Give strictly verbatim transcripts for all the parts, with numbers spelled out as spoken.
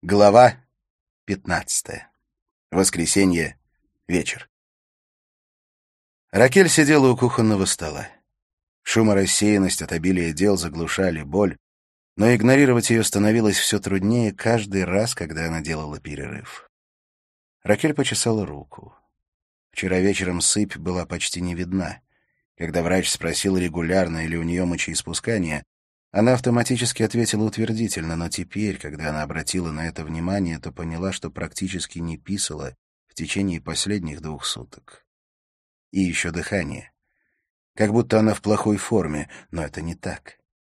Глава пятнадцатая. Воскресенье. Вечер. Ракель сидела у кухонного стола. Шум и рассеянность от обилия дел заглушали боль, но игнорировать ее становилось все труднее каждый раз, когда она делала перерыв. Ракель почесала руку. Вчера вечером сыпь была почти не видна. Когда врач спросил, регулярно ли у нее мочеиспускание, она автоматически ответила утвердительно, но теперь, когда она обратила на это внимание, то поняла, что практически не писала в течение последних двух суток. И еще дыхание. Как будто она в плохой форме, но это не так.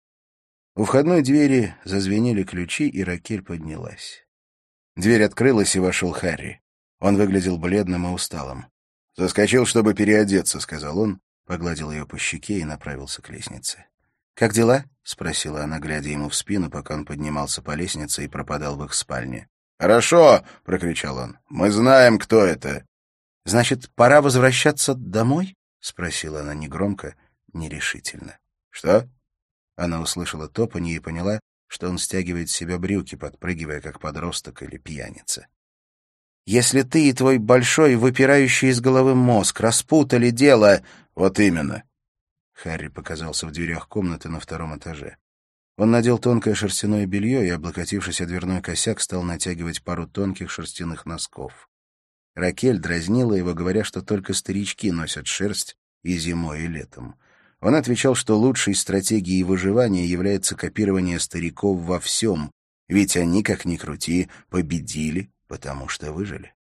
У входной двери зазвенели ключи, и Ракель поднялась. Дверь открылась, и вошел Харри. Он выглядел бледным и усталым. «Заскочил, чтобы переодеться», — сказал он, погладил ее по щеке и направился к лестнице. «Как дела?» — спросила она, глядя ему в спину, пока он поднимался по лестнице и пропадал в их спальне. «Хорошо!» — прокричал он. «Мы знаем, кто это!» «Значит, пора возвращаться домой?» — спросила она негромко, нерешительно. «Что?» Она услышала топанье и поняла, что он стягивает с себя брюки, подпрыгивая, как подросток или пьяница. «Если ты и твой большой, выпирающий из головы мозг распутали дело...» «Вот именно!» Харри показался в дверях комнаты на втором этаже. Он надел тонкое шерстяное белье и, облокотившись о дверной косяк, стал натягивать пару тонких шерстяных носков. Ракель дразнила его, говоря, что только старички носят шерсть и зимой, и летом. Он отвечал, что лучшей стратегией выживания является копирование стариков во всем, ведь они, как ни крути, победили, потому что выжили.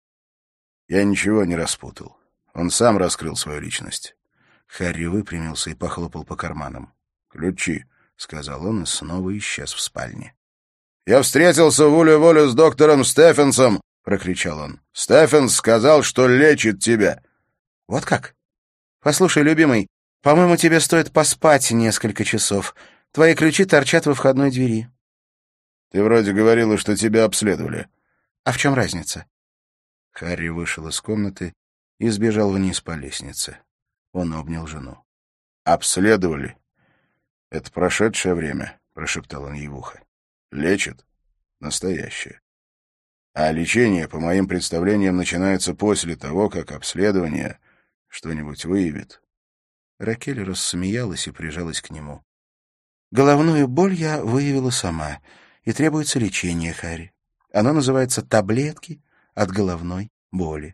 Я ничего не распутал. Он сам раскрыл свою личность. Харри выпрямился и похлопал по карманам. «Ключи», — сказал он и снова исчез в спальне. «Я встретился волю-волю с доктором Стефенсом», — прокричал он. «Стефенс сказал, что лечит тебя». «Вот как? Послушай, любимый, по-моему, тебе стоит поспать несколько часов. Твои ключи торчат во входной двери». «Ты вроде говорила, что тебя обследовали». «А в чем разница?» Харри вышел из комнаты и сбежал вниз по лестнице. Он обнял жену. «Обследовали? Это прошедшее время», — прошептал он ей в ухо. «Лечат? Настоящее. А лечение, по моим представлениям, начинается после того, как обследование что-нибудь выявит». Ракель рассмеялась и прижалась к нему. «Головную боль я выявила сама, и требуется лечение, Харри. Оно называется таблетки от головной боли».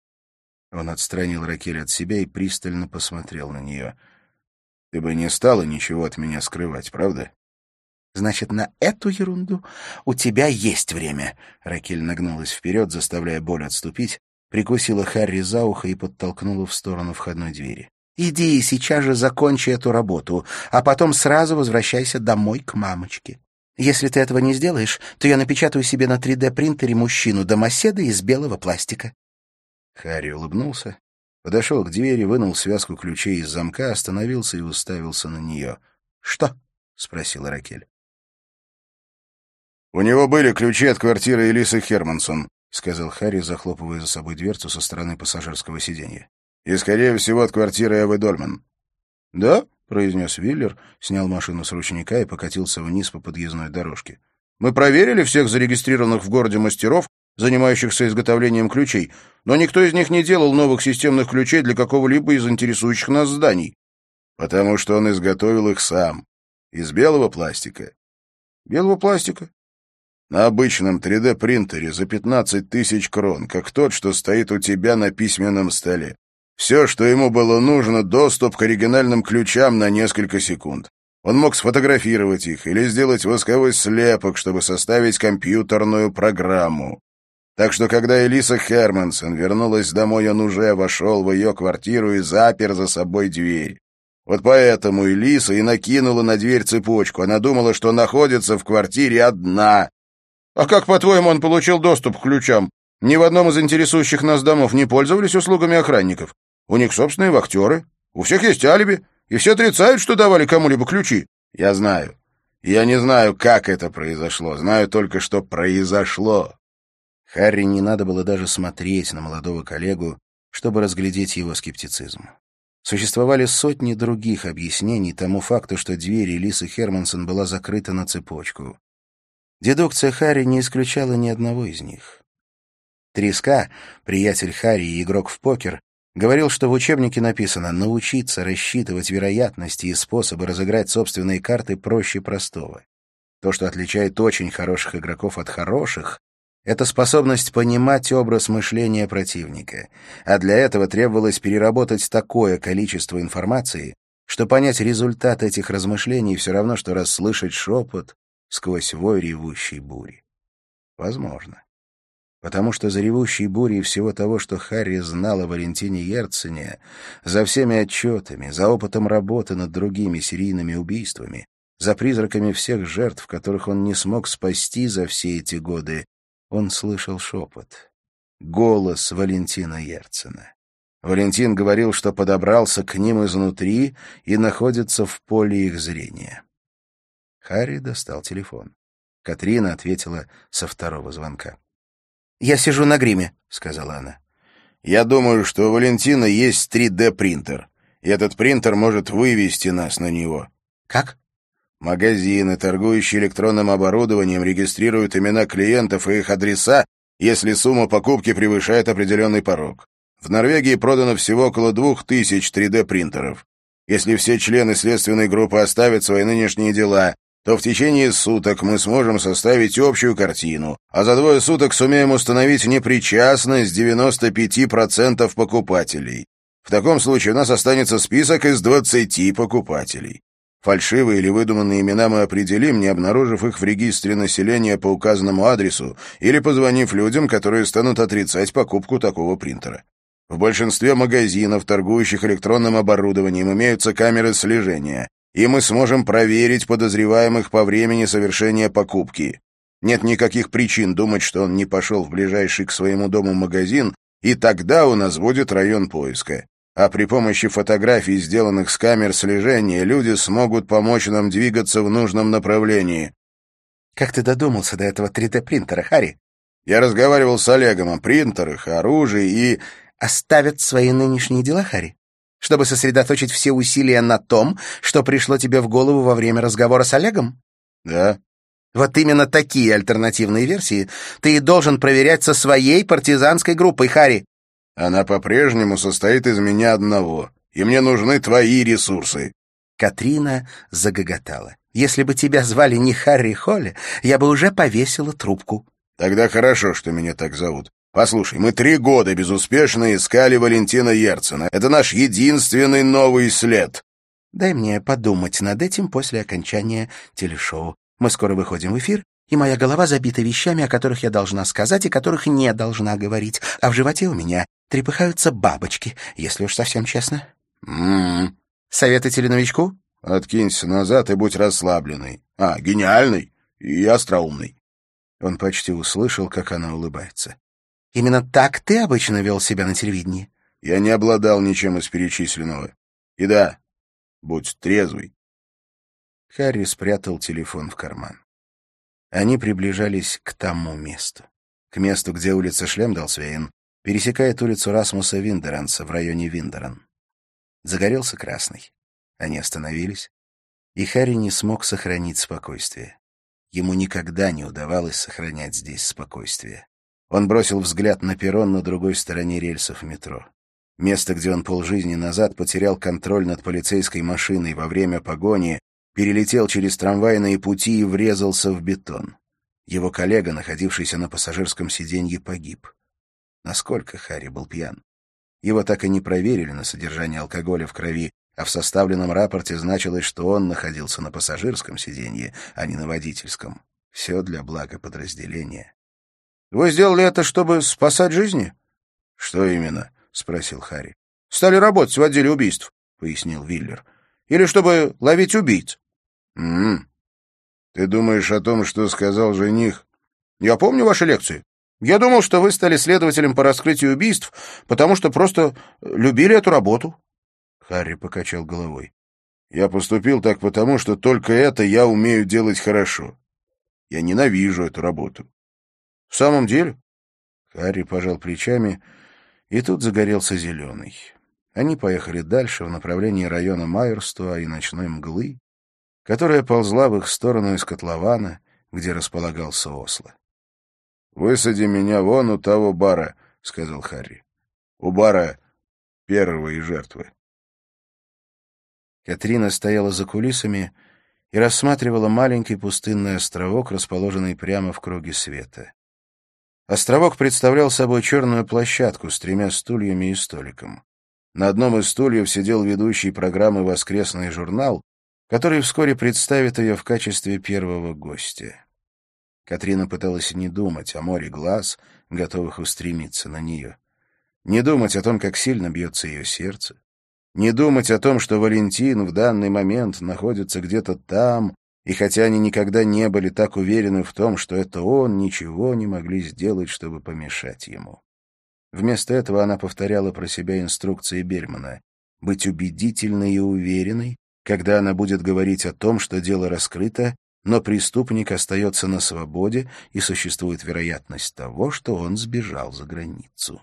Он отстранил Ракель от себя и пристально посмотрел на нее. «Ты бы не стала ничего от меня скрывать, правда?» «Значит, на эту ерунду у тебя есть время». Ракель нагнулась вперед, заставляя боль отступить, прикусила Харри за ухо и подтолкнула в сторону входной двери. «Иди и сейчас же закончи эту работу, а потом сразу возвращайся домой к мамочке. Если ты этого не сделаешь, то я напечатаю себе на три дэ принтере мужчину-домоседа из белого пластика». Харри улыбнулся, подошел к двери, вынул связку ключей из замка, остановился и уставился на нее. «Что?» — спросила Ракель. «У него были ключи от квартиры Элисы Хермансон», — сказал Харри, захлопывая за собой дверцу со стороны пассажирского сиденья. «И, скорее всего, от квартиры Эвы Дольман». «Да?» — произнес Виллер, снял машину с ручника и покатился вниз по подъездной дорожке. «Мы проверили всех зарегистрированных в городе мастеров, занимающихся изготовлением ключей, но никто из них не делал новых системных ключей для какого-либо из интересующих нас зданий». «Потому что он изготовил их сам. Из белого пластика». «Белого пластика?» «На обычном три дэ принтере за пятнадцать тысяч крон, как тот, что стоит у тебя на письменном столе. Все, что ему было нужно, доступ к оригинальным ключам на несколько секунд. Он мог сфотографировать их или сделать восковой слепок, чтобы составить компьютерную программу. Так что, когда Элиса Хермансон вернулась домой, он уже вошел в ее квартиру и запер за собой дверь. Вот поэтому Элиса и накинула на дверь цепочку. Она думала, что находится в квартире одна». «А как, по-твоему, он получил доступ к ключам? Ни в одном из интересующих нас домов не пользовались услугами охранников. У них собственные вахтеры. У всех есть алиби. И все отрицают, что давали кому-либо ключи». «Я знаю. Я не знаю, как это произошло. Знаю только, что произошло». Харри не надо было даже смотреть на молодого коллегу, чтобы разглядеть его скептицизм. Существовали сотни других объяснений тому факту, что дверь Элисы Хермансон была закрыта на цепочку. Дедукция Харри не исключала ни одного из них. Треска, приятель Харри и игрок в покер, говорил, что в учебнике написано «научиться рассчитывать вероятности и способы разыграть собственные карты проще простого». То, что отличает очень хороших игроков от хороших, это способность понимать образ мышления противника, а для этого требовалось переработать такое количество информации, что понять результат этих размышлений все равно, что расслышать шепот сквозь вой ревущей бури. Возможно. Потому что за ревущей бурей всего того, что Харри знал о Валентине Ерцене, за всеми отчетами, за опытом работы над другими серийными убийствами, за призраками всех жертв, которых он не смог спасти за все эти годы, он слышал шепот. Голос Валентина Ерцена. Валентин говорил, что подобрался к ним изнутри и находится в поле их зрения. Харри достал телефон. Катрина ответила со второго звонка. «Я сижу на гриме», — сказала она. «Я думаю, что у Валентина есть три дэ принтер, и этот принтер может вывести нас на него». «Как?» «Магазины, торгующие электронным оборудованием, регистрируют имена клиентов и их адреса, если сумма покупки превышает определенный порог. В Норвегии продано всего около двух тысяч три дэ принтеров. Если все члены следственной группы оставят свои нынешние дела, то в течение суток мы сможем составить общую картину, а за двое суток сумеем установить непричастность девяноста пяти процентов покупателей. В таком случае у нас останется список из двадцати покупателей. Фальшивые или выдуманные имена мы определим, не обнаружив их в регистре населения по указанному адресу или позвонив людям, которые станут отрицать покупку такого принтера. В большинстве магазинов, торгующих электронным оборудованием, имеются камеры слежения, и мы сможем проверить подозреваемых по времени совершения покупки. Нет никаких причин думать, что он не пошел в ближайший к своему дому магазин, и тогда у нас будет район поиска. А при помощи фотографий, сделанных с камер слежения, люди смогут помочь нам двигаться в нужном направлении». «Как ты додумался до этого три дэ принтера, Харри?» «Я разговаривал с Олегом о принтерах, оружии и...» «Оставят свои нынешние дела, Харри? Чтобы сосредоточить все усилия на том, что пришло тебе в голову во время разговора с Олегом?» «Да». «Вот именно такие альтернативные версии ты и должен проверять со своей партизанской группой, Харри». «Она по-прежнему состоит из меня одного, и мне нужны твои ресурсы». Катрина загоготала. «Если бы тебя звали не Харри Холли, я бы уже повесила трубку». «Тогда хорошо, что меня так зовут. Послушай, мы три года безуспешно искали Валентина Ерцена. Это наш единственный новый след». «Дай мне подумать над этим после окончания телешоу. Мы скоро выходим в эфир, и моя голова забита вещами, о которых я должна сказать и которых не должна говорить. А в животе у меня трепыхаются бабочки, если уж совсем честно». «М-м-м». «Советы теленовичку?» «Откинься назад и будь расслабленный. А, гениальный и остроумный». Он почти услышал, как она улыбается. «Именно так ты обычно вел себя на телевидении?» «Я не обладал ничем из перечисленного. И да, будь трезвый». Харри спрятал телефон в карман. Они приближались к тому месту. К месту, где улица Шлемдалсвейн пересекает улицу Расмуса Виндеранса в районе Виндеран. Загорелся красный. Они остановились, и Харри не смог сохранить спокойствие. Ему никогда не удавалось сохранять здесь спокойствие. Он бросил взгляд на перрон на другой стороне рельсов метро. Место, где он полжизни назад потерял контроль над полицейской машиной во время погони, перелетел через трамвайные пути и врезался в бетон. Его коллега, находившийся на пассажирском сиденье, погиб. Насколько Харри был пьян? Его так и не проверили на содержание алкоголя в крови, а в составленном рапорте значилось, что он находился на пассажирском сиденье, а не на водительском. Все для блага подразделения. «Вы сделали это, чтобы спасать жизни?» «Что именно?» — спросил Харри. «Стали работать в отделе убийств», — пояснил Виллер. «Или чтобы ловить убийц». «М-м. Ты думаешь о том, что сказал жених?» «Я помню ваши лекции. Я думал, что вы стали следователем по раскрытию убийств, потому что просто любили эту работу». Харри покачал головой. «Я поступил так потому, что только это я умею делать хорошо. Я ненавижу эту работу». «В самом деле?» Харри пожал плечами, и тут загорелся зеленый. Они поехали дальше в направлении района Майерстуа и ночной мглы, которая ползла в их сторону из котлована, где располагался Осло. «Высади меня вон у того бара», — сказал Харри. «У бара первой жертвы». Катрина стояла за кулисами и рассматривала маленький пустынный островок, расположенный прямо в круге света. Островок представлял собой черную площадку с тремя стульями и столиком. На одном из стульев сидел ведущий программы «Воскресный журнал», который вскоре представит ее в качестве первого гостя. Катрина пыталась не думать о море глаз, готовых устремиться на нее. Не думать о том, как сильно бьется ее сердце. Не думать о том, что Валентин в данный момент находится где-то там, и хотя они никогда не были так уверены в том, что это он, ничего не могли сделать, чтобы помешать ему. Вместо этого она повторяла про себя инструкции Бельмана — быть убедительной и уверенной, когда она будет говорить о том, что дело раскрыто, но преступник остается на свободе, и существует вероятность того, что он сбежал за границу.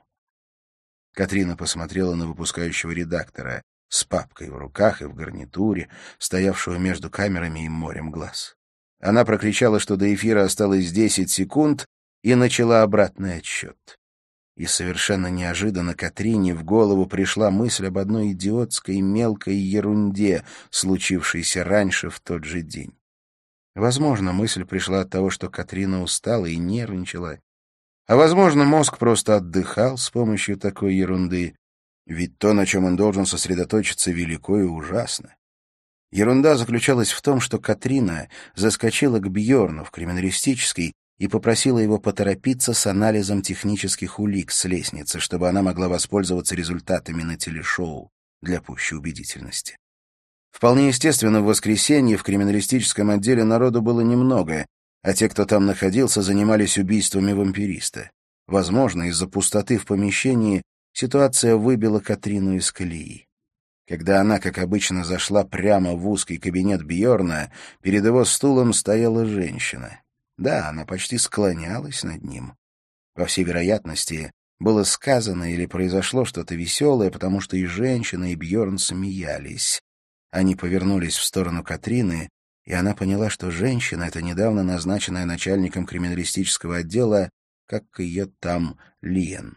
Катрина посмотрела на выпускающего редактора с папкой в руках и в гарнитуре, стоявшего между камерами и морем глаз. Она прокричала, что до эфира осталось десять секунд, и начала обратный отсчет. И совершенно неожиданно Катрине в голову пришла мысль об одной идиотской мелкой ерунде, случившейся раньше в тот же день. Возможно, мысль пришла от того, что Катрина устала и нервничала, а, возможно, мозг просто отдыхал с помощью такой ерунды, ведь то, на чем он должен сосредоточиться, велико и ужасно. Ерунда заключалась в том, что Катрина заскочила к Бьорну в криминалистический и попросила его поторопиться с анализом технических улик с лестницы, чтобы она могла воспользоваться результатами на телешоу для пущей убедительности. Вполне естественно, в воскресенье в криминалистическом отделе народу было немного, а те, кто там находился, занимались убийствами вампириста. Возможно, из-за пустоты в помещении ситуация выбила Катрину из колеи. Когда она, как обычно, зашла прямо в узкий кабинет Бьорна, перед его стулом стояла женщина. Да, она почти склонялась над ним. По всей вероятности, было сказано или произошло что-то веселое, потому что и женщина, и Бьорн смеялись. Они повернулись в сторону Катрины, и она поняла, что женщина — это недавно назначенная начальником криминалистического отдела, как ее там, Лиен.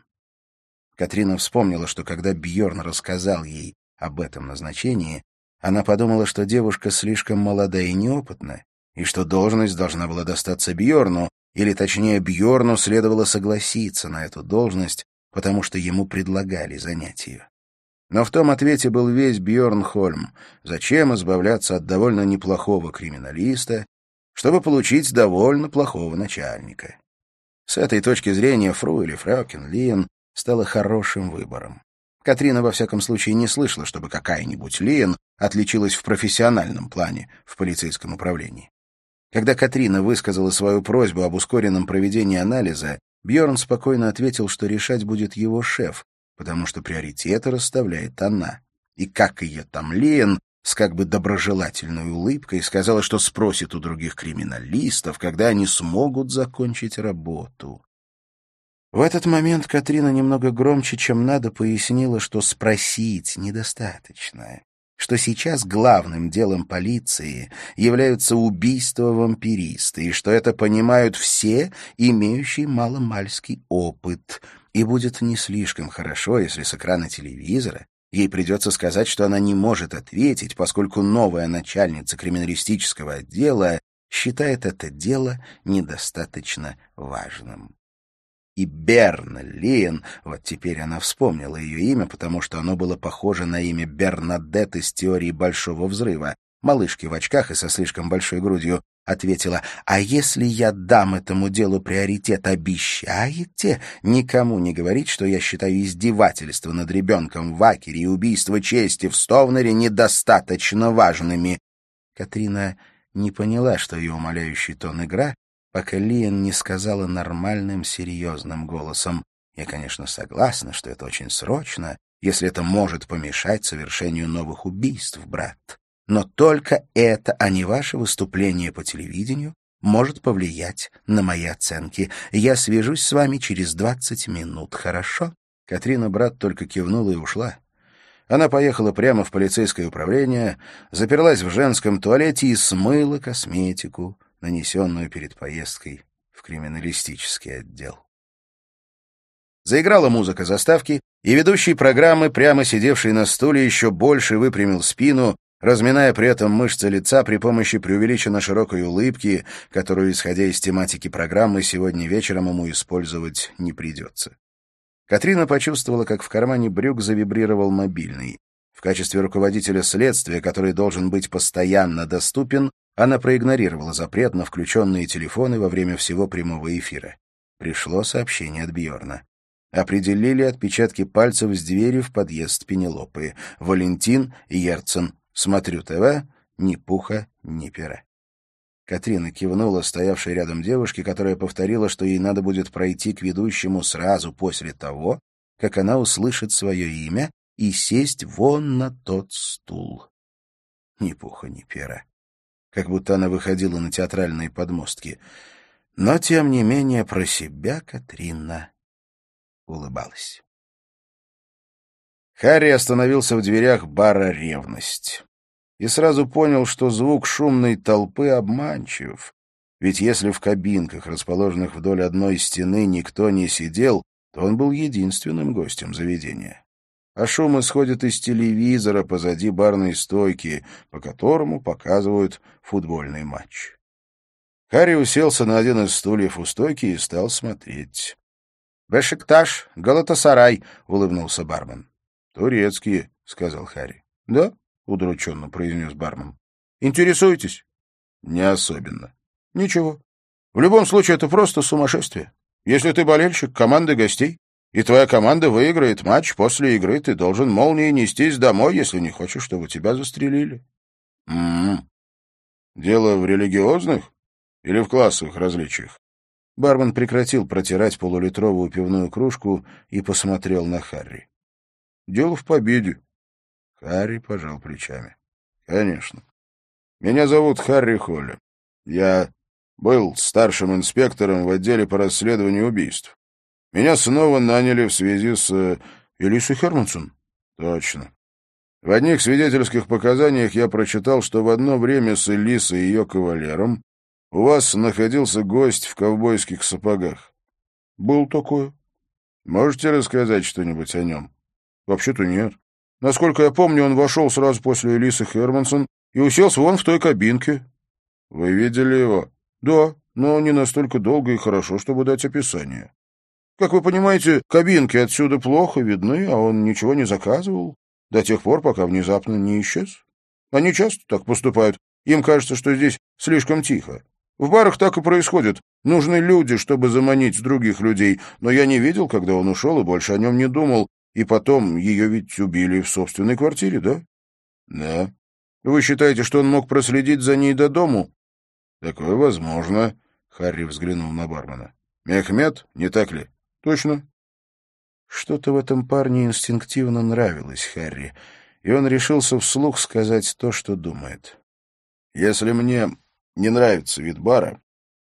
Катрина вспомнила, что когда Бьорн рассказал ей об этом назначении, она подумала, что девушка слишком молода и неопытна, и что должность должна была достаться Бьорну, или, точнее, Бьорну следовало согласиться на эту должность, потому что ему предлагали занять ее. Но в том ответе был весь Бьорнхольм. Зачем избавляться от довольно неплохого криминалиста, чтобы получить довольно плохого начальника? С этой точки зрения Фру или Фрёкен Лиен стала хорошим выбором. Катрина, во всяком случае, не слышала, чтобы какая-нибудь Лиен отличилась в профессиональном плане в полицейском управлении. Когда Катрина высказала свою просьбу об ускоренном проведении анализа, Бьорн спокойно ответил, что решать будет его шеф, потому что приоритеты расставляет она. И как ее там Лиен, с как бы доброжелательной улыбкой, сказала, что спросит у других криминалистов, когда они смогут закончить работу. В этот момент Катрина немного громче, чем надо, пояснила, что спросить недостаточно, что сейчас главным делом полиции являются убийства вампириста, и что это понимают все, имеющие маломальский опыт. И будет не слишком хорошо, если с экрана телевизора ей придется сказать, что она не может ответить, поскольку новая начальница криминалистического отдела считает это дело недостаточно важным. И Берна Лиен, вот теперь она вспомнила ее имя, потому что оно было похоже на имя Бернадетт из теории Большого взрыва, малышки в очках и со слишком большой грудью, ответила: «А если я дам этому делу приоритет, обещаете никому не говорить, что я считаю издевательство над ребенком в Акере и убийство чести в Стовнере недостаточно важными?» Катрина не поняла, что ее умоляющий тон игра, пока Лиен не сказала нормальным, серьезным голосом: «Я, конечно, согласна, что это очень срочно, если это может помешать совершению новых убийств, брат. Но только это, а не ваше выступление по телевидению, может повлиять на мои оценки. Я свяжусь с вами через двадцать минут, хорошо?» Катрина брат только кивнула и ушла. Она поехала прямо в полицейское управление, заперлась в женском туалете и смыла косметику нанесенную перед поездкой в криминалистический отдел. Заиграла музыка заставки, и ведущий программы, прямо сидевший на стуле, еще больше выпрямил спину, разминая при этом мышцы лица при помощи преувеличенно широкой улыбки, которую, исходя из тематики программы, сегодня вечером ему использовать не придется. Катрина почувствовала, как в кармане брюк завибрировал мобильный. В качестве руководителя следствия, который должен быть постоянно доступен, она проигнорировала запрет на включенные телефоны во время всего прямого эфира. Пришло сообщение от Бьорна. Определили отпечатки пальцев с двери в подъезд Пенелопы. Валентин Ерцен. Смотрю ТВ. Ни пуха, ни пера. Катрина кивнула стоявшей рядом девушке, которая повторила, что ей надо будет пройти к ведущему сразу после того, как она услышит свое имя, и сесть вон на тот стул. Ни пуха, ни пера. Как будто она выходила на театральные подмостки. Но, тем не менее, про себя Катрина улыбалась. Харри остановился в дверях бара «Ревность» и сразу понял, что звук шумной толпы обманчив. Ведь если в кабинках, расположенных вдоль одной стены, никто не сидел, то он был единственным гостем заведения. А шум исходит из телевизора позади барной стойки, по которому показывают футбольный матч. Харри уселся на один из стульев у стойки и стал смотреть. «Бешикташ, Галатасарай», — улыбнулся бармен. «Турецкие», — сказал Харри. «Да?» — удрученно произнес бармен. «Интересуетесь?» «Не особенно». «Ничего. В любом случае, это просто сумасшествие. Если ты болельщик команды гостей, и твоя команда выиграет матч, после игры ты должен молнией нестись домой, если не хочешь, чтобы тебя застрелили». «М-м. Дело в религиозных или в классовых различиях?» Бармен прекратил протирать полулитровую пивную кружку и посмотрел на Харри. «Дело в победе». Харри пожал плечами. «Конечно. Меня зовут Харри Холли. Я был старшим инспектором в отделе по расследованию убийств. Меня снова наняли в связи с... Элисой Хермансон?» «Точно. В одних свидетельских показаниях я прочитал, что в одно время с Элисой и ее кавалером у вас находился гость в ковбойских сапогах». «Был такое». «Можете рассказать что-нибудь о нем?» «Вообще-то нет. Насколько я помню, он вошел сразу после Элисы Хермансон и уселся вон в той кабинке». «Вы видели его?» «Да, но не настолько долго и хорошо, чтобы дать описание. Как вы понимаете, кабинки отсюда плохо видны, а он ничего не заказывал до тех пор, пока внезапно не исчез. Они часто так поступают. Им кажется, что здесь слишком тихо. В барах так и происходит. Нужны люди, чтобы заманить других людей. Но я не видел, когда он ушел, и больше о нем не думал. И потом, ее ведь убили в собственной квартире, да?» «Да». «Вы считаете, что он мог проследить за ней до дому?» «Такое возможно», — Харри взглянул на бармена. «Мехмед, не так ли?» «Точно». Что-то в этом парне инстинктивно нравилось Харри, и он решился вслух сказать то, что думает. «Если мне не нравится вид бара,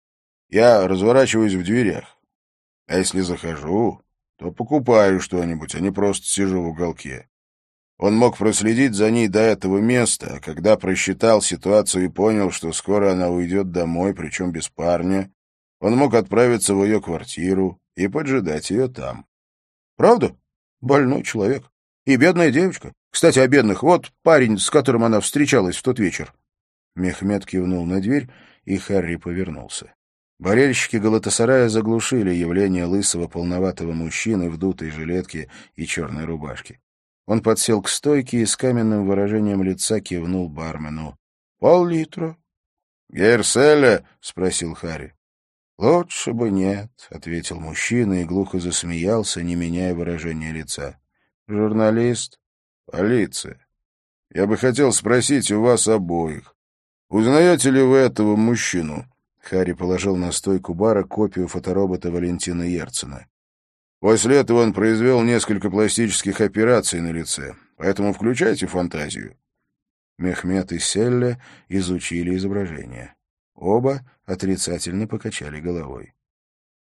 я разворачиваюсь в дверях. А если захожу, то покупаю что-нибудь, а не просто сижу в уголке. Он мог проследить за ней до этого места, а когда просчитал ситуацию и понял, что скоро она уйдет домой, причем без парня, он мог отправиться в ее квартиру и поджидать ее там». «Правда? Больной человек. И бедная девочка. Кстати, о бедных. Вот парень, с которым она встречалась в тот вечер». Мехмед кивнул на дверь, и Харри повернулся. Болельщики Галатасарая заглушили явление лысого полноватого мужчины в дутой жилетке и черной рубашке. Он подсел к стойке и с каменным выражением лица кивнул бармену. «Пол-литра». «Герселя?» — спросил Харри. «Лучше бы нет», — ответил мужчина и глухо засмеялся, не меняя выражения лица. «Журналист?» «Полиция. Я бы хотел спросить у вас обоих. Узнаете ли вы этого мужчину?» Харри положил на стойку бара копию фоторобота Валентина Ерцена. «После этого он произвел несколько пластических операций на лице, поэтому включайте фантазию». Мехмед и Селле изучили изображение. Оба отрицательно покачали головой.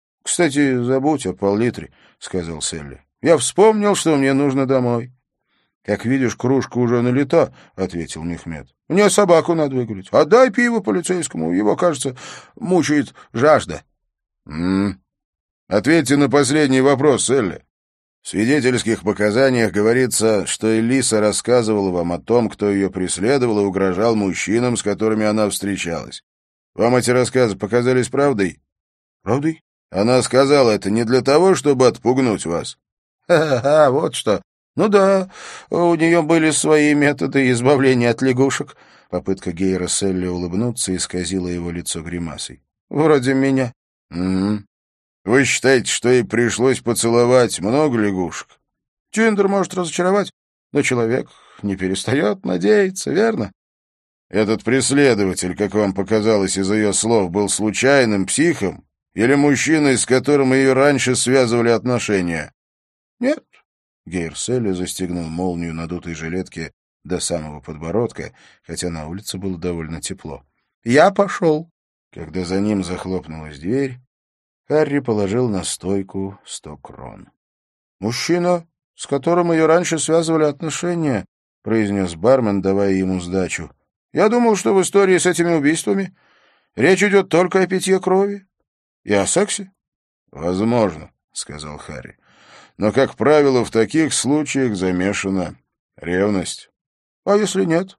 «Кстати, забудь о пол-литре», — сказал Селли. «Я вспомнил, что мне нужно домой». «Как видишь, кружка уже налита», — ответил Мехмед. «Мне собаку надо выгулить. Отдай пиво полицейскому, его, кажется, мучает жажда». «М-м. Ответьте на последний вопрос, Элли. В свидетельских показаниях говорится, что Элиса рассказывала вам о том, кто ее преследовал и угрожал мужчинам, с которыми она встречалась. Вам эти рассказы показались правдой?» «Правдой?» «Она сказала это не для того, чтобы отпугнуть вас». «Ха-ха, вот что. Ну да, у нее были свои методы избавления от лягушек». Попытка Гейра Селли улыбнуться исказила его лицо гримасой. «Вроде меня». «Угу. Вы считаете, что ей пришлось поцеловать много лягушек?» «Тиндер может разочаровать, но человек не перестает надеяться, верно?» «Этот преследователь, как вам показалось из ее слов, был случайным психом или мужчиной, с которым ее раньше связывали отношения?» «Нет». Гейр Селли застегнул молнию надутой жилетки до самого подбородка, хотя на улице было довольно тепло. «Я пошел». Когда за ним захлопнулась дверь, Харри положил на стойку сто крон. «Мужчина, с которым ее раньше связывали отношения», — произнес бармен, давая ему сдачу. «Я думал, что в истории с этими убийствами речь идет только о питье крови и о сексе». «Возможно», — сказал Харри. «Но, как правило, в таких случаях замешана ревность». «А если нет?»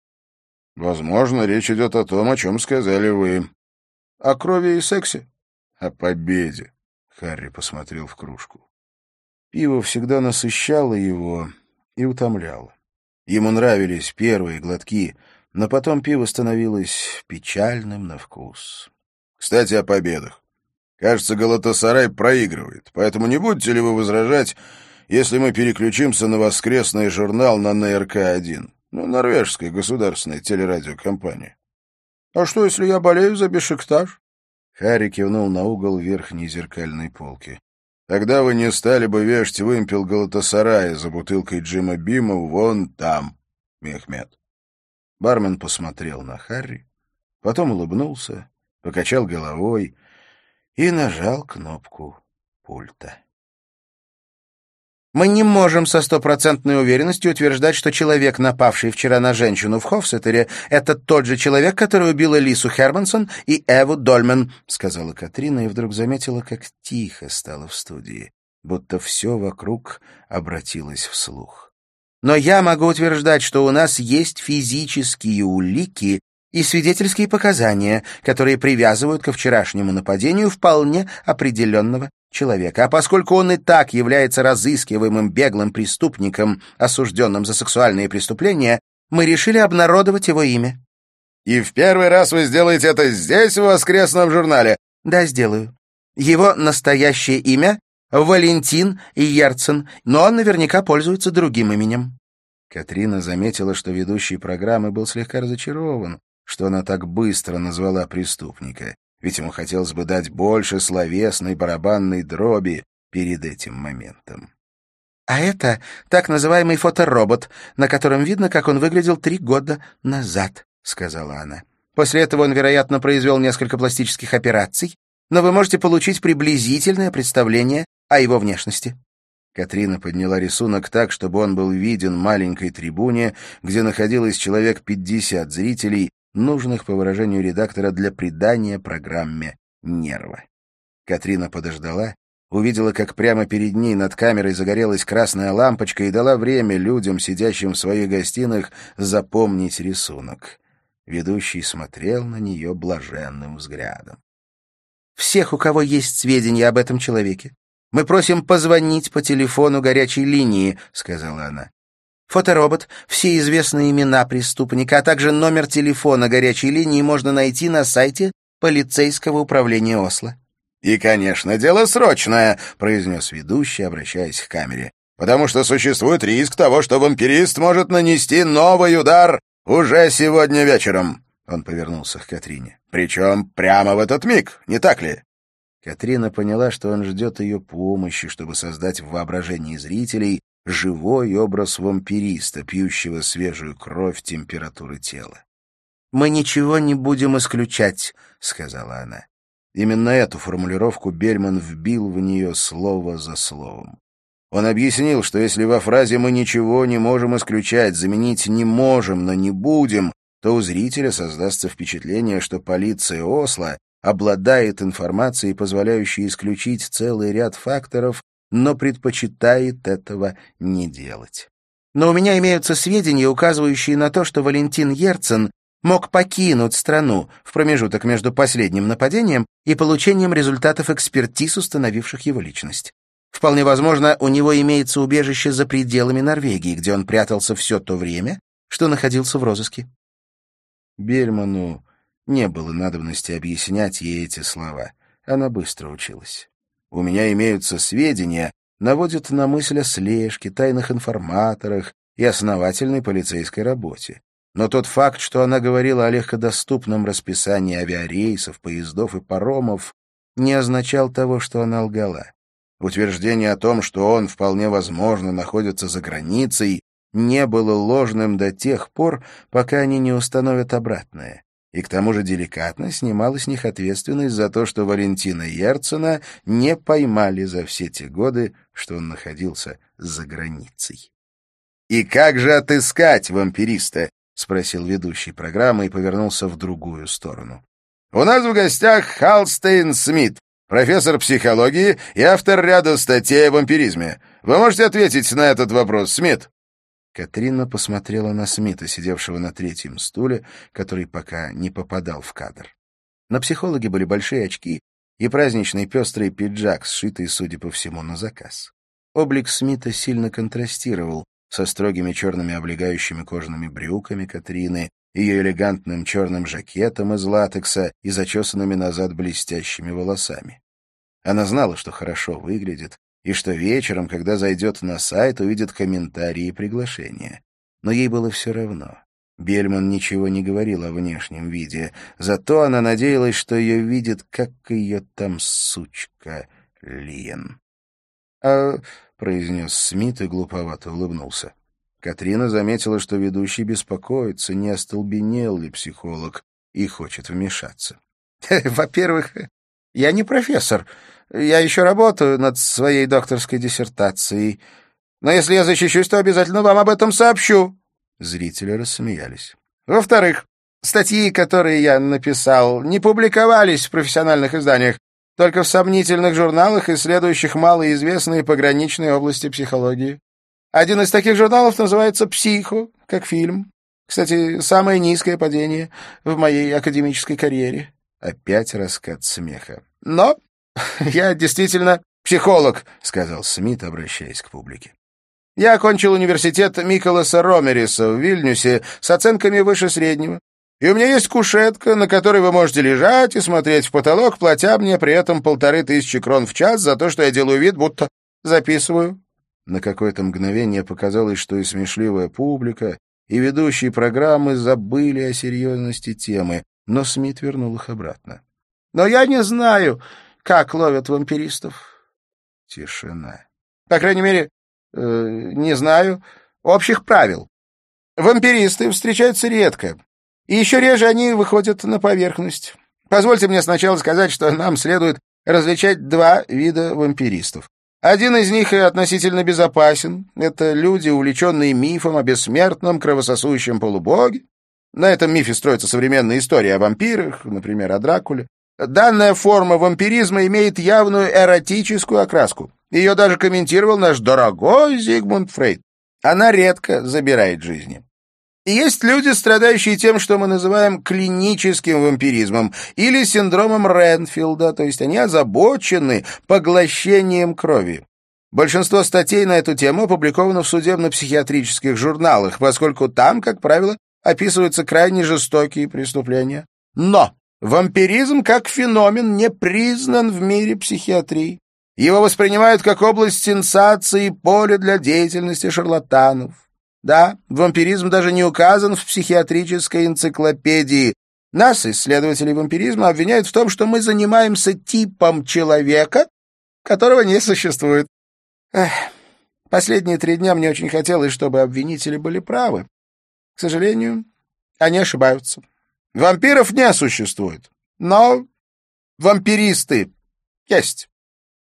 «Возможно, речь идет о том, о чем сказали вы». «О крови и сексе?» «О победе», — Харри посмотрел в кружку. Пиво всегда насыщало его и утомляло. Ему нравились первые глотки, но потом пиво становилось печальным на вкус. «Кстати, о победах. Кажется, Галатасарай проигрывает, поэтому не будете ли вы возражать, если мы переключимся на воскресный журнал на эн эр ка один, ну, норвежская государственная телерадиокомпания?» «А что, если я болею за Бешикташ?» Харри кивнул на угол верхней зеркальной полки. «Тогда вы не стали бы вешать вымпел Галатасарая за бутылкой Джима Бима вон там, Мехмед». Бармен посмотрел на Харри, потом улыбнулся, покачал головой и нажал кнопку пульта. Мы не можем со стопроцентной уверенностью утверждать, что человек, напавший вчера на женщину в Хофсеттере, это тот же человек, который убил Элису Хермансон и Эву Дольмен, — сказала Катрина и вдруг заметила, как тихо стало в студии, будто все вокруг обратилось вслух. Но я могу утверждать, что у нас есть физические улики и свидетельские показания, которые привязывают ко вчерашнему нападению вполне определенного человека. А поскольку он и так является разыскиваемым беглым преступником, осужденным за сексуальные преступления, мы решили обнародовать его имя. «И в первый раз вы сделаете это здесь, в воскресном журнале?» «Да, сделаю. Его настоящее имя — Валентин Йерцен, но он наверняка пользуется другим именем». Катрина заметила, что ведущий программы был слегка разочарован, что она так быстро назвала преступника, ведь ему хотелось бы дать больше словесной барабанной дроби перед этим моментом. «А это так называемый фоторобот, на котором видно, как он выглядел три года назад», — сказала она. «После этого он, вероятно, произвел несколько пластических операций, но вы можете получить приблизительное представление о его внешности». Катрина подняла рисунок так, чтобы он был виден маленькой трибуне, где находилось человек пятьдесят зрителей, нужных, по выражению редактора, для придания программе нерва. Катрина подождала, увидела, как прямо перед ней над камерой загорелась красная лампочка и дала время людям, сидящим в своих гостиных, запомнить рисунок. Ведущий смотрел на нее блаженным взглядом. «Всех, у кого есть сведения об этом человеке, мы просим позвонить по телефону горячей линии», — сказала она. «Фоторобот, все известные имена преступника, а также номер телефона горячей линии можно найти на сайте полицейского управления Осло». «И, конечно, дело срочное», — произнес ведущий, обращаясь к камере, «потому что существует риск того, что вампирист может нанести новый удар уже сегодня вечером». Он повернулся к Катрине. «Причем прямо в этот миг, не так ли?» Катрина поняла, что он ждет ее помощи, чтобы создать в воображении зрителей живой образ вампириста, пьющего свежую кровь температуры тела. «Мы ничего не будем исключать», — сказала она. Именно эту формулировку Бельман вбил в нее слово за словом. Он объяснил, что если во фразе «мы ничего не можем исключать» заменить «не можем, но не будем», то у зрителя создастся впечатление, что полиция Осло обладает информацией, позволяющей исключить целый ряд факторов, но предпочитает этого не делать. Но у меня имеются сведения, указывающие на то, что Валентин Ерцен мог покинуть страну в промежуток между последним нападением и получением результатов экспертиз, установивших его личность. Вполне возможно, у него имеется убежище за пределами Норвегии, где он прятался все то время, что находился в розыске. Бельману не было надобности объяснять ей эти слова. Она быстро училась. «У меня имеются сведения», наводит на мысль о слежке, тайных информаторах и основательной полицейской работе. Но тот факт, что она говорила о легкодоступном расписании авиарейсов, поездов и паромов, не означал того, что она лгала. Утверждение о том, что он, вполне возможно, находится за границей, не было ложным до тех пор, пока они не установят обратное. И к тому же деликатно снимала с них ответственность за то, что Валентина Ерцена не поймали за все те годы, что он находился за границей. «И как же отыскать вампириста?» — спросил ведущий программы и повернулся в другую сторону. «У нас в гостях Халстейн Смит, профессор психологии и автор ряда статей о вампиризме. Вы можете ответить на этот вопрос, Смит?» Катрина посмотрела на Смита, сидевшего на третьем стуле, который пока не попадал в кадр. На психологе были большие очки и праздничный пестрый пиджак, сшитый, судя по всему, на заказ. Облик Смита сильно контрастировал со строгими черными облегающими кожаными брюками Катрины, ее элегантным черным жакетом из латекса и зачесанными назад блестящими волосами. Она знала, что хорошо выглядит, и что вечером, когда зайдет на сайт, увидит комментарии и приглашения. Но ей было все равно. Бельман ничего не говорил о внешнем виде, зато она надеялась, что ее видит, как ее там сучка Лиен. «А...» — произнес Смит и глуповато улыбнулся. Катрина заметила, что ведущий беспокоится, не остолбенел ли психолог и хочет вмешаться. «Во-первых, я не профессор. Я еще работаю над своей докторской диссертацией. Но если я защищусь, то обязательно вам об этом сообщу». Зрители рассмеялись. «Во-вторых, статьи, которые я написал, не публиковались в профессиональных изданиях, только в сомнительных журналах, исследующих малоизвестные пограничные области психологии. Один из таких журналов называется «Психо», как фильм. Кстати, самое низкое падение в моей академической карьере». Опять раскат смеха. «Но я действительно психолог», — сказал Смит, обращаясь к публике. «Я окончил университет Миколаса Ромериса в Вильнюсе с оценками выше среднего. И у меня есть кушетка, на которой вы можете лежать и смотреть в потолок, платя мне при этом полторы тысячи крон в час за то, что я делаю вид, будто записываю». На какое-то мгновение показалось, что и смешливая публика, и ведущие программы забыли о серьезности темы, но Смит вернул их обратно. «Но я не знаю, как ловят вампиристов». Тишина. «По крайней мере, э, не знаю общих правил. Вампиристы встречаются редко, и еще реже они выходят на поверхность. Позвольте мне сначала сказать, что нам следует различать два вида вампиристов. Один из них и относительно безопасен. Это люди, увлеченные мифом о бессмертном кровососущем полубоге. На этом мифе строится современная история о вампирах, например, о Дракуле. Данная форма вампиризма имеет явную эротическую окраску. Ее даже комментировал наш дорогой Зигмунд Фрейд. Она редко забирает жизни. И есть люди, страдающие тем, что мы называем клиническим вампиризмом или синдромом Ренфилда, то есть они озабочены поглощением крови. Большинство статей на эту тему опубликовано в судебно-психиатрических журналах, поскольку там, как правило, описываются крайне жестокие преступления. Но вампиризм как феномен не признан в мире психиатрии. Его воспринимают как область сенсации и поле для деятельности шарлатанов. Да, вампиризм даже не указан в психиатрической энциклопедии. Нас, исследователей вампиризма, обвиняют в том, что мы занимаемся типом человека, которого не существует. Эх, последние три дня мне очень хотелось, чтобы обвинители были правы. К сожалению, они ошибаются. Вампиров не существует, но вампиристы есть.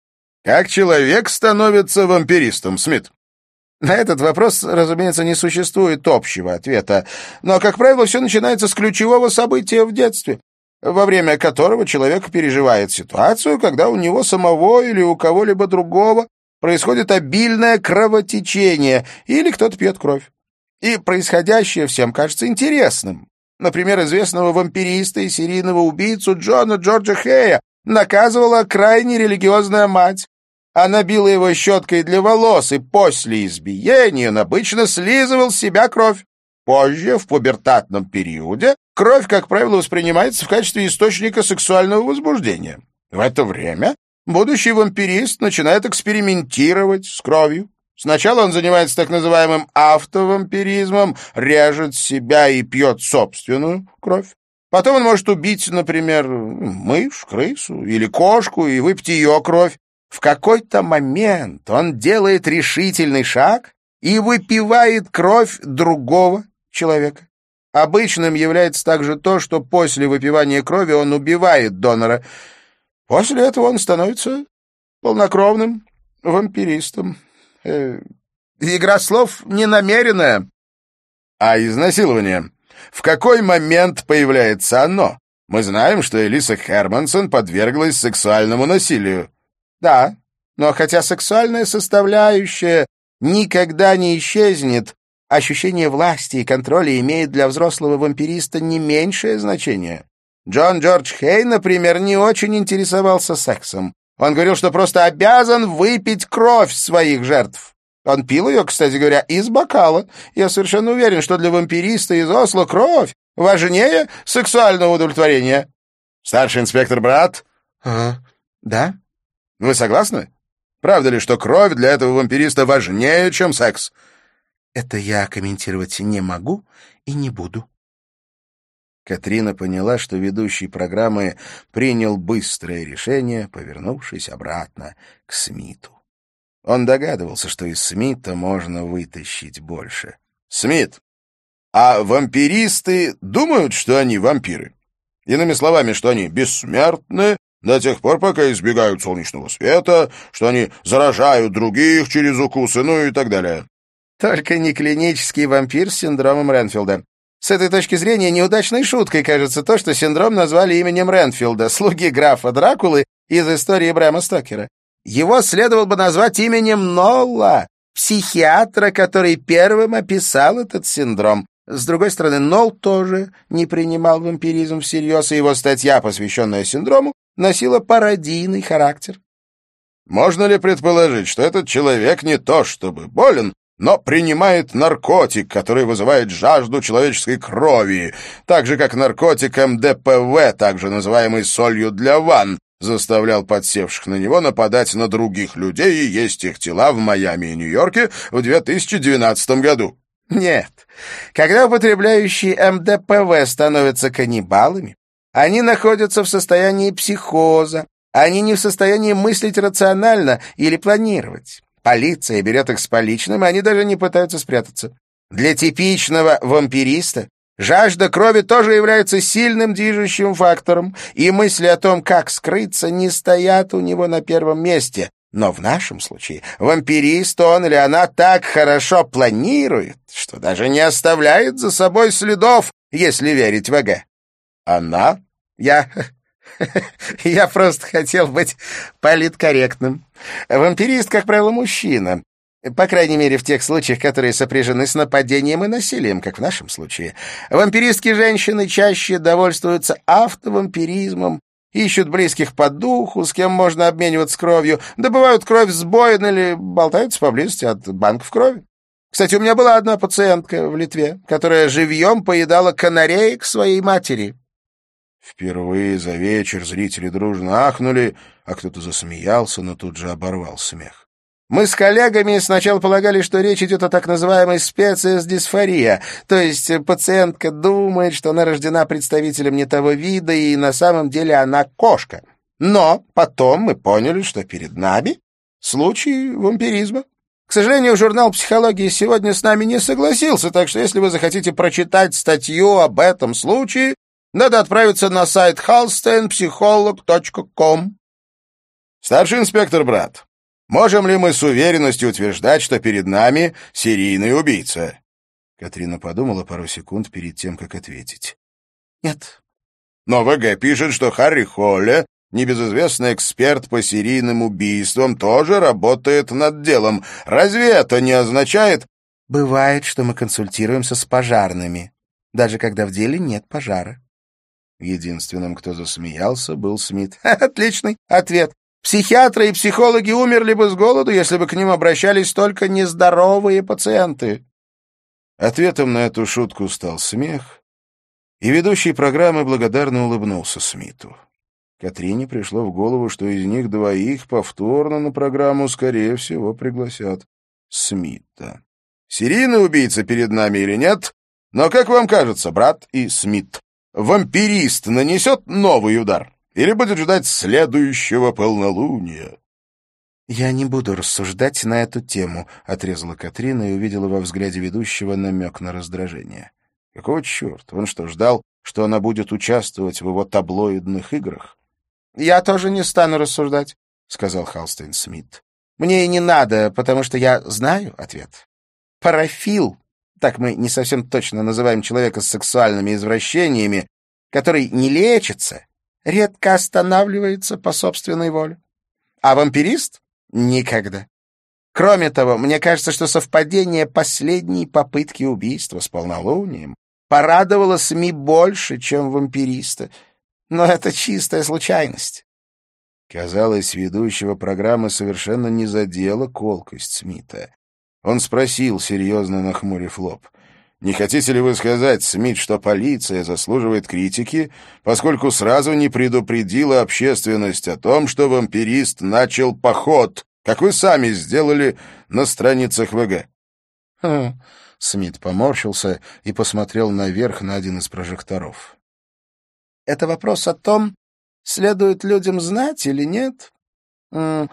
Как человек становится вампиристом, Смит? На этот вопрос, разумеется, не существует общего ответа, но, как правило, все начинается с ключевого события в детстве, во время которого человек переживает ситуацию, когда у него самого или у кого-либо другого происходит обильное кровотечение или кто-то пьет кровь. И происходящее всем кажется интересным. Например, известного вампириста и серийного убийцу Джона Джорджа Хэя наказывала крайне религиозная мать. Она била его щеткой для волос, и после избиения он обычно слизывал с себя кровь. Позже, в пубертатном периоде, кровь, как правило, воспринимается в качестве источника сексуального возбуждения. В это время будущий вампирист начинает экспериментировать с кровью. Сначала он занимается так называемым автовампиризмом, режет себя и пьет собственную кровь. Потом он может убить, например, мышь, крысу или кошку и выпить ее кровь. В какой-то момент он делает решительный шаг и выпивает кровь другого человека. Обычным является также то, что после выпивания крови он убивает донора. После этого он становится полнокровным вампиристом. Э, игра слов ненамеренная. А изнасилование? В какой момент появляется оно? Мы знаем, что Элиса Хермансон подверглась сексуальному насилию. Да, но хотя сексуальная составляющая никогда не исчезнет, ощущение власти и контроля имеет для взрослого вампириста не меньшее значение. Джон Джордж Хей, например, не очень интересовался сексом. Он говорил, что просто обязан выпить кровь своих жертв. Он пил ее, кстати говоря, из бокала. Я совершенно уверен, что для вампириста из Осло кровь важнее сексуального удовлетворения. Старший инспектор Брат? А, да? Вы согласны? Правда ли, что кровь для этого вампириста важнее, чем секс? Это я комментировать не могу и не буду. Катрина поняла, что ведущий программы принял быстрое решение, повернувшись обратно к Смиту. Он догадывался, что из Смита можно вытащить больше. «Смит, а вампиристы думают, что они вампиры? Иными словами, что они бессмертны до тех пор, пока избегают солнечного света, что они заражают других через укусы, ну и так далее». Только не клинический вампир с синдромом Ренфилда. С этой точки зрения неудачной шуткой кажется то, что синдром назвали именем Ренфилда, слуги графа Дракулы из истории Брэма Стокера. Его следовало бы назвать именем Нолла, психиатра, который первым описал этот синдром. С другой стороны, Нолл тоже не принимал вампиризм всерьез, и его статья, посвященная синдрому, носила пародийный характер. Можно ли предположить, что этот человек не то чтобы болен, но принимает наркотик, который вызывает жажду человеческой крови, так же, как наркотик эм дэ пэ вэ, также называемый солью для ванн, заставлял подсевших на него нападать на других людей и есть их тела в Майами и Нью-Йорке в две тысячи двенадцатом году? Нет. Когда употребляющие эм дэ пэ вэ становятся каннибалами, они находятся в состоянии психоза, они не в состоянии мыслить рационально или планировать. Полиция берет их с поличным, и они даже не пытаются спрятаться. Для типичного вампириста жажда крови тоже является сильным движущим фактором, и мысли о том, как скрыться, не стоят у него на первом месте. Но в нашем случае вампирист, он или она, так хорошо планирует, что даже не оставляет за собой следов, если верить ВГ. Она? Я... Я просто хотел быть политкорректным. Вампирист, как правило, мужчина. По крайней мере, в тех случаях, которые сопряжены с нападением и насилием, как в нашем случае. Вампиристки женщины чаще довольствуются автовампиризмом, ищут близких по духу, с кем можно обмениваться кровью, добывают кровь с боин или болтаются поблизости от банков крови. Кстати, у меня была одна пациентка в Литве, которая живьем поедала канареек своей матери. Впервые за вечер зрители дружно ахнули, а кто-то засмеялся, но тут же оборвал смех. Мы с коллегами сначала полагали, что речь идет о так называемой специес-дисфория, то есть пациентка думает, что она рождена представителем не того вида, и на самом деле она кошка. Но потом мы поняли, что перед нами случай вампиризма. К сожалению, журнал «Психология» сегодня с нами не согласился, так что если вы захотите прочитать статью об этом случае, надо отправиться на сайт halstenpsycholog точка ком. Старший инспектор Брат, Можем ли мы с уверенностью утверждать, что перед нами серийный убийца?» Катрина подумала пару секунд перед тем, как ответить. «Нет». «Но ВГ пишет, что Харри Холле, небезызвестный эксперт по серийным убийствам, тоже работает над делом. Разве это не означает...» «Бывает, что мы консультируемся с пожарными, даже когда в деле нет пожара». Единственным, кто засмеялся, был Смит. «Отличный ответ. Психиатры и психологи умерли бы с голоду, если бы к ним обращались только нездоровые пациенты». Ответом на эту шутку стал смех, и ведущий программы благодарно улыбнулся Смиту. Катрине пришло в голову, что из них двоих повторно на программу, скорее всего, пригласят Смита. «Серийный убийца перед нами или нет? Но, как вам кажется, брат и Смит, вампирист нанесет новый удар или будет ждать следующего полнолуния?» «Я не буду рассуждать на эту тему», — отрезала Катрина и увидела во взгляде ведущего намек на раздражение. Какого черта? Он что, ждал, что она будет участвовать в его таблоидных играх? «Я тоже не стану рассуждать», — сказал Халстейн Смит. «Мне и не надо, потому что я знаю ответ. Парафил, так мы не совсем точно называем человека с сексуальными извращениями, который не лечится, редко останавливается по собственной воле. А вампирист — никогда. Кроме того, мне кажется, что совпадение последней попытки убийства с полнолунием порадовало СМИ больше, чем вампириста. Но это чистая случайность». Казалось, ведущего программы совершенно не задела колкость Смита. Он спросил, серьезно нахмурив лоб: «Не хотите ли вы сказать, Смит, что полиция заслуживает критики, поскольку сразу не предупредила общественность о том, что вампирист начал поход, как вы сами сделали на страницах ВГ?» «Хм...» — Смит поморщился и посмотрел наверх на один из прожекторов. «Это вопрос о том, следует людям знать или нет? М-м...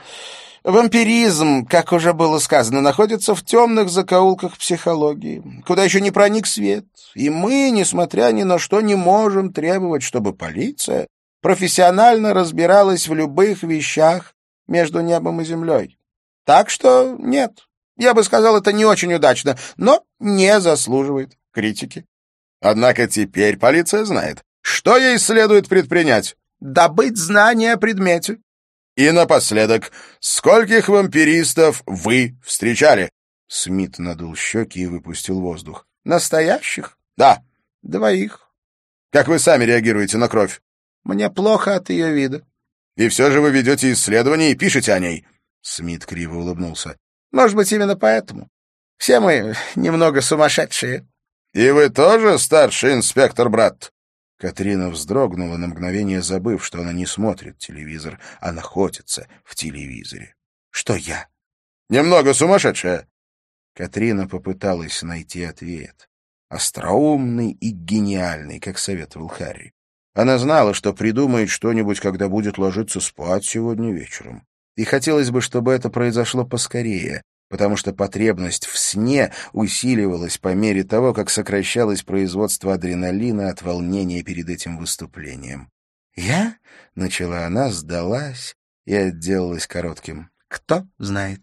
Вампиризм, как уже было сказано, находится в темных закоулках психологии, куда еще не проник свет, и мы, несмотря ни на что, не можем требовать, чтобы полиция профессионально разбиралась в любых вещах между небом и землей. Так что нет, я бы сказал, это не очень удачно, но не заслуживает критики». «Однако теперь полиция знает, что ей следует предпринять?» «Добыть знания о предмете». «И напоследок, скольких вампиристов вы встречали?» Смит надул щеки и выпустил воздух. «Настоящих?» «Да». «Двоих». «Как вы сами реагируете на кровь?» «Мне плохо от ее вида». «И все же вы ведете исследования и пишете о ней?» Смит криво улыбнулся. «Может быть, именно поэтому. Все мы немного сумасшедшие». «И вы тоже старший инспектор, брат?» Катрина вздрогнула, на мгновение забыв, что она не смотрит телевизор, а находится в телевизоре. «Что я?» «Немного сумасшедшая». Катрина попыталась найти ответ. Остроумный и гениальный, как советовал Харри. Она знала, что придумает что-нибудь, когда будет ложиться спать сегодня вечером. И хотелось бы, чтобы это произошло поскорее, потому что потребность в сне усиливалась по мере того, как сокращалось производство адреналина от волнения перед этим выступлением. «Я?» — начала она, сдалась и отделалась коротким. «Кто знает?»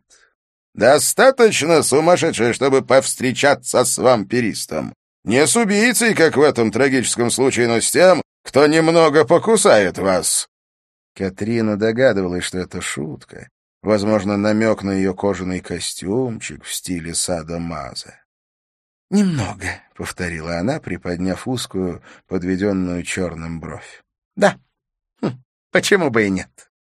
«Достаточно сумасшедшая, чтобы повстречаться с вампиристом. Не с убийцей, как в этом трагическом случае, но с тем, кто немного покусает вас». Катрина догадывалась, что это шутка. Возможно, намек на ее кожаный костюмчик в стиле Сада Маза. «Немного», — повторила она, приподняв узкую, подведенную черным бровь. «Да, хм, почему бы и нет?»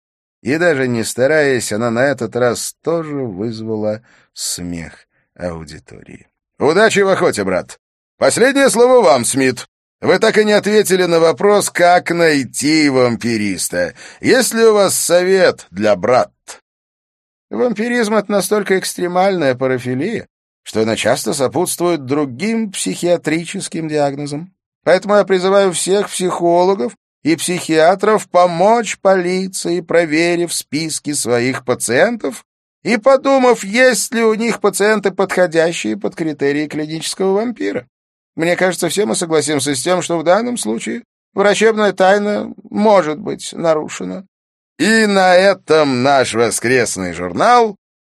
И даже не стараясь, она на этот раз тоже вызвала смех аудитории. «Удачи в охоте, брат! Последнее слово вам, Смит. Вы так и не ответили на вопрос, как найти вампириста. Есть ли у вас совет для брат?» Вампиризм — это настолько экстремальная парафилия, что она часто сопутствует другим психиатрическим диагнозам. Поэтому я призываю всех психологов и психиатров помочь полиции, проверив списки своих пациентов и подумав, есть ли у них пациенты, подходящие под критерии клинического вампира. Мне кажется, все мы согласимся с тем, что в данном случае врачебная тайна может быть нарушена. И на этом наш воскресный журнал...»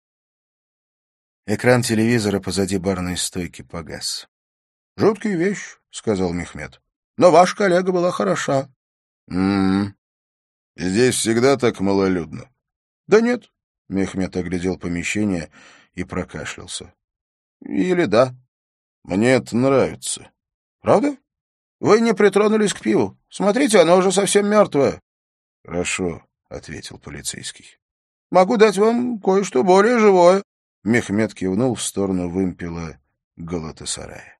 Экран телевизора позади барной стойки погас. «Жуткая вещь», — сказал Мехмед. «Но ваша коллега была хороша». «М-м, здесь всегда так малолюдно». «Да нет», — Мехмед оглядел помещение и прокашлялся. «Или да». «Мне это нравится». «Правда? Вы не притронулись к пиву. Смотрите, оно уже совсем мертвое». «Хорошо», — ответил полицейский. «Могу дать вам кое-что более живое». Мехмед кивнул в сторону вымпела Галатасарая.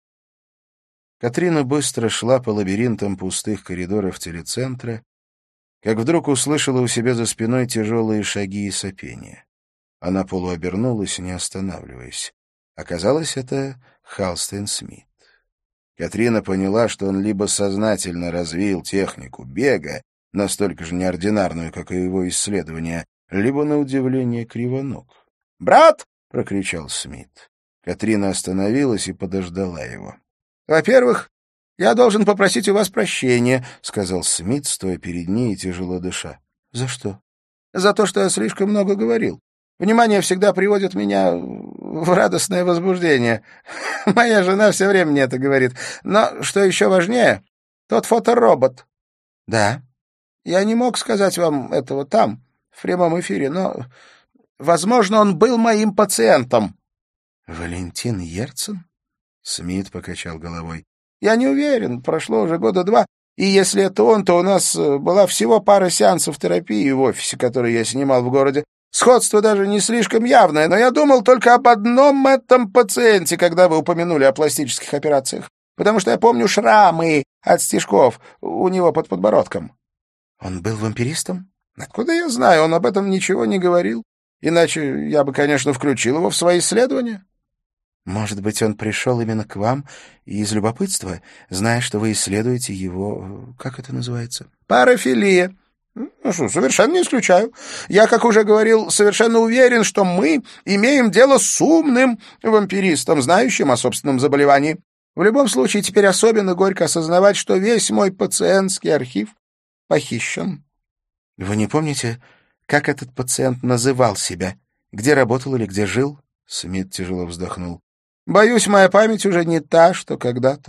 Катрина быстро шла по лабиринтам пустых коридоров телецентра, как вдруг услышала у себя за спиной тяжелые шаги и сопения. Она полуобернулась, не останавливаясь. Оказалось, это Халстейн Смит. Катрина поняла, что он либо сознательно развил технику бега, настолько же неординарную, как и его исследования, либо, на удивление, кривоног. «Брат!» — прокричал Смит. Катрина остановилась и подождала его. «Во-первых, я должен попросить у вас прощения», — сказал Смит, стоя перед ней и тяжело дыша. «За что?» «За то, что я слишком много говорил. Внимание всегда приводит меня в радостное возбуждение. Моя жена все время мне это говорит. Но, что еще важнее, тот фоторобот». «Да. Я не мог сказать вам этого там, в прямом эфире, но, возможно, он был моим пациентом». «Валентин Ерцен?» Смит покачал головой. «Я не уверен. Прошло уже года два. И если это он, то у нас была всего пара сеансов терапии в офисе, который я снимал в городе. Сходство даже не слишком явное, но я думал только об одном этом пациенте, когда вы упомянули о пластических операциях, потому что я помню шрамы от стежков у него под подбородком». «Он был вампиристом?» «Откуда я знаю? Он об этом ничего не говорил. Иначе я бы, конечно, включил его в свои исследования». «Может быть, он пришел именно к вам из любопытства, зная, что вы исследуете его... Как это называется?» «Парафилия. Ну что, совершенно не исключаю. Я, как уже говорил, совершенно уверен, что мы имеем дело с умным вампиристом, знающим о собственном заболевании. В любом случае, теперь особенно горько осознавать, что весь мой пациентский архив похищен». «Вы не помните, как этот пациент называл себя? Где работал или где жил?» Смит тяжело вздохнул. «Боюсь, моя память уже не та, что когда-то».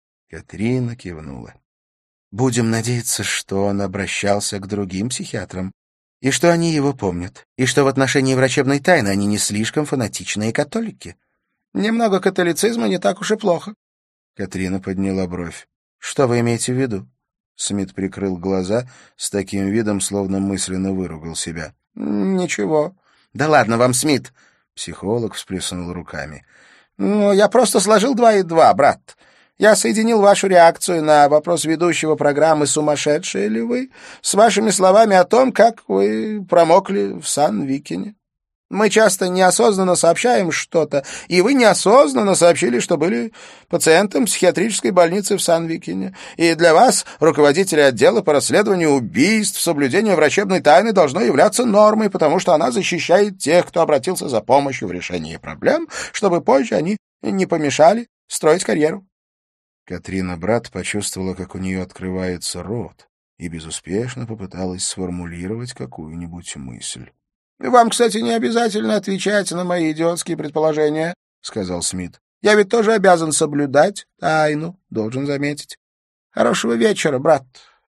Катрина кивнула. «Будем надеяться, что он обращался к другим психиатрам, и что они его помнят, и что в отношении врачебной тайны они не слишком фанатичные католики». «Немного католицизма не так уж и плохо». Катрина подняла бровь. «Что вы имеете в виду?» Смит прикрыл глаза с таким видом, словно мысленно выругал себя. «Ничего». «Да ладно вам, Смит!» Психолог всплеснул руками. «Ну, я просто сложил два и два, брат. Я соединил вашу реакцию на вопрос ведущего программы «Сумасшедшие ли вы» с вашими словами о том, как вы промокли в Сан-Викине. Мы часто неосознанно сообщаем что-то, и вы неосознанно сообщили, что были пациентом психиатрической больницы в Сан-Викине. И для вас, руководителя отдела по расследованию убийств, соблюдение врачебной тайны должно являться нормой, потому что она защищает тех, кто обратился за помощью в решении проблем, чтобы позже они не помешали строить карьеру». Катрина брат почувствовала, как у нее открывается рот, и безуспешно попыталась сформулировать какую-нибудь мысль. «Вам, кстати, не обязательно отвечать на мои идиотские предположения», — сказал Смит. «Я ведь тоже обязан соблюдать тайну, должен заметить. Хорошего вечера, брат».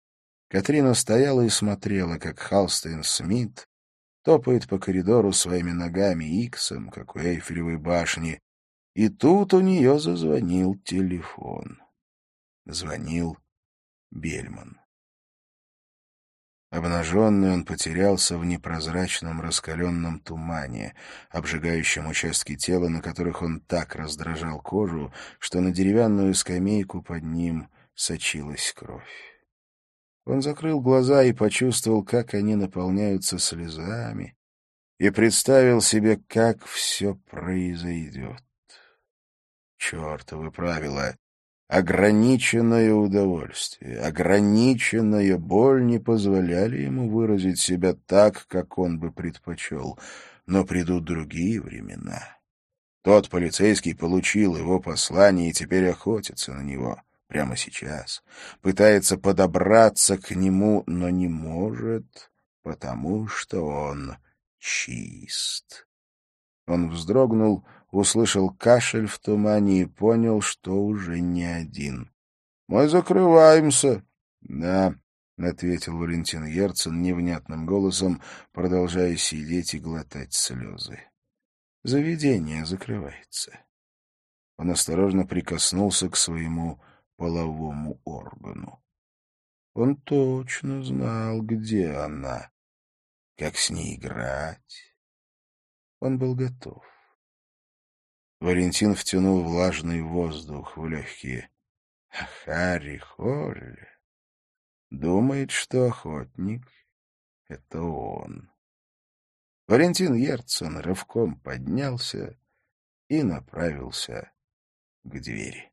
Катрина стояла и смотрела, как Халстейн Смит топает по коридору своими ногами иксом, как у Эйфелевой башни, и тут у нее зазвонил телефон. Звонил Бельман. Обнаженный он потерялся в непрозрачном раскаленном тумане, обжигающем участки тела, на которых он так раздражал кожу, что на деревянную скамейку под ним сочилась кровь. Он закрыл глаза и почувствовал, как они наполняются слезами, и представил себе, как все произойдет. Чертовы правила! Ограниченное удовольствие, ограниченная боль не позволяли ему выразить себя так, как он бы предпочел. Но придут другие времена. Тот полицейский получил его послание и теперь охотится на него прямо сейчас. Пытается подобраться к нему, но не может, потому что он чист. Он вздрогнул, услышал кашель в тумане и понял, что уже не один. — Мы закрываемся. — Да, — ответил Валентин Герцен невнятным голосом, продолжая сидеть и глотать слезы. — Заведение закрывается. Он осторожно прикоснулся к своему половому органу. Он точно знал, где она, как с ней играть. Он был готов. Валентин втянул влажный воздух в легкие. А Харри Холли думает, что охотник — это он. Валентин Герцен рывком поднялся и направился к двери.